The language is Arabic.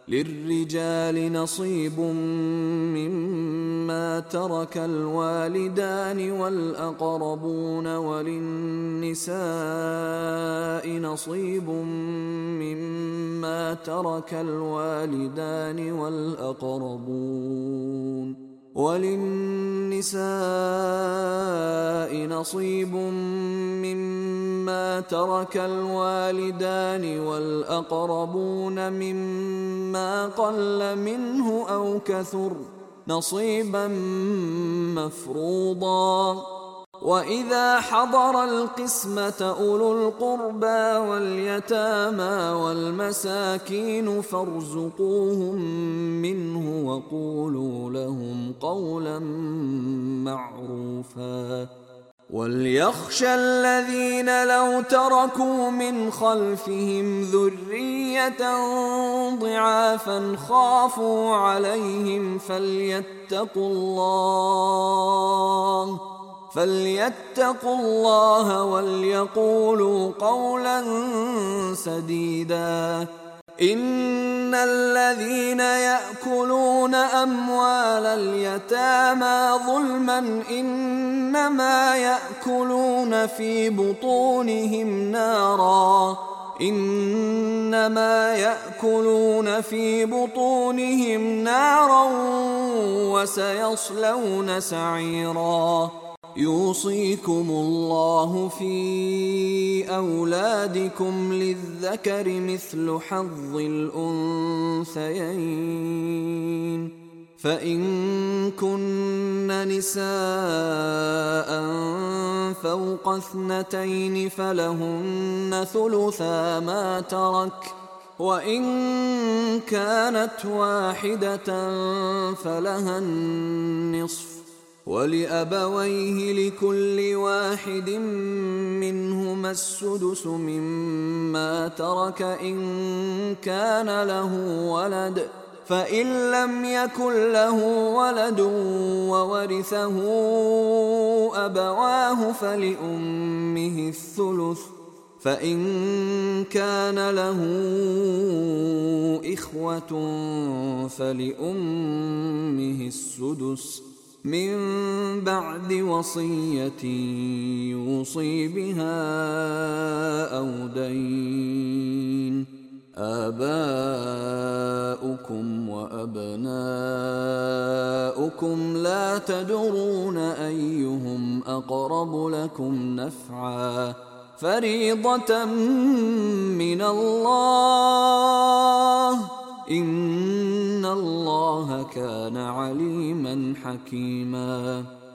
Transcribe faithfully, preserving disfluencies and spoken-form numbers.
للرجال نصيب مما ترك الوالدان والأقربون وللنساء نصيب مما ترك الوالدان والأقربون وللنساء نصيب مما ترك الوالدان والأقربون مما قل منه أو كثر نصيبا مفروضا. وإذا حضر القسمة أولو القربى واليتامى والمساكين فارزقوهم منه وقولوا لهم قولا معروفا. وليخشى الذين لو تركوا من خلفهم ذرية ضعافا خافوا عليهم فليتقوا الله فليتقوا الله وليقولوا قولا سديدا. إن الذين يأكلون أموال اليتامى ظلما إنما يأكلون في بطونهم نارا إنما يأكلون في بطونهم نارا وسيصلون سعيرا. يوصيكم الله في أولادكم للذكر مثل حظ الأنثيين فإن كن نساء فوق اثنتين فلهن ثلثا ما ترك وإن كانت واحدة فلها النصف ولأبويه لكل واحد منهما السدس مما ترك إن كان له ولد فإن لم يكن له ولد وورثه أبواه فلأمه الثلث فإن كان له إخوة فلأمه السدس من بعد وصية يوصي بها أو دين. آباؤكم وأبناؤكم لا تدرون أيهم أقرب لكم نفعا فريضة من الله إن الله كان عليما حكيما.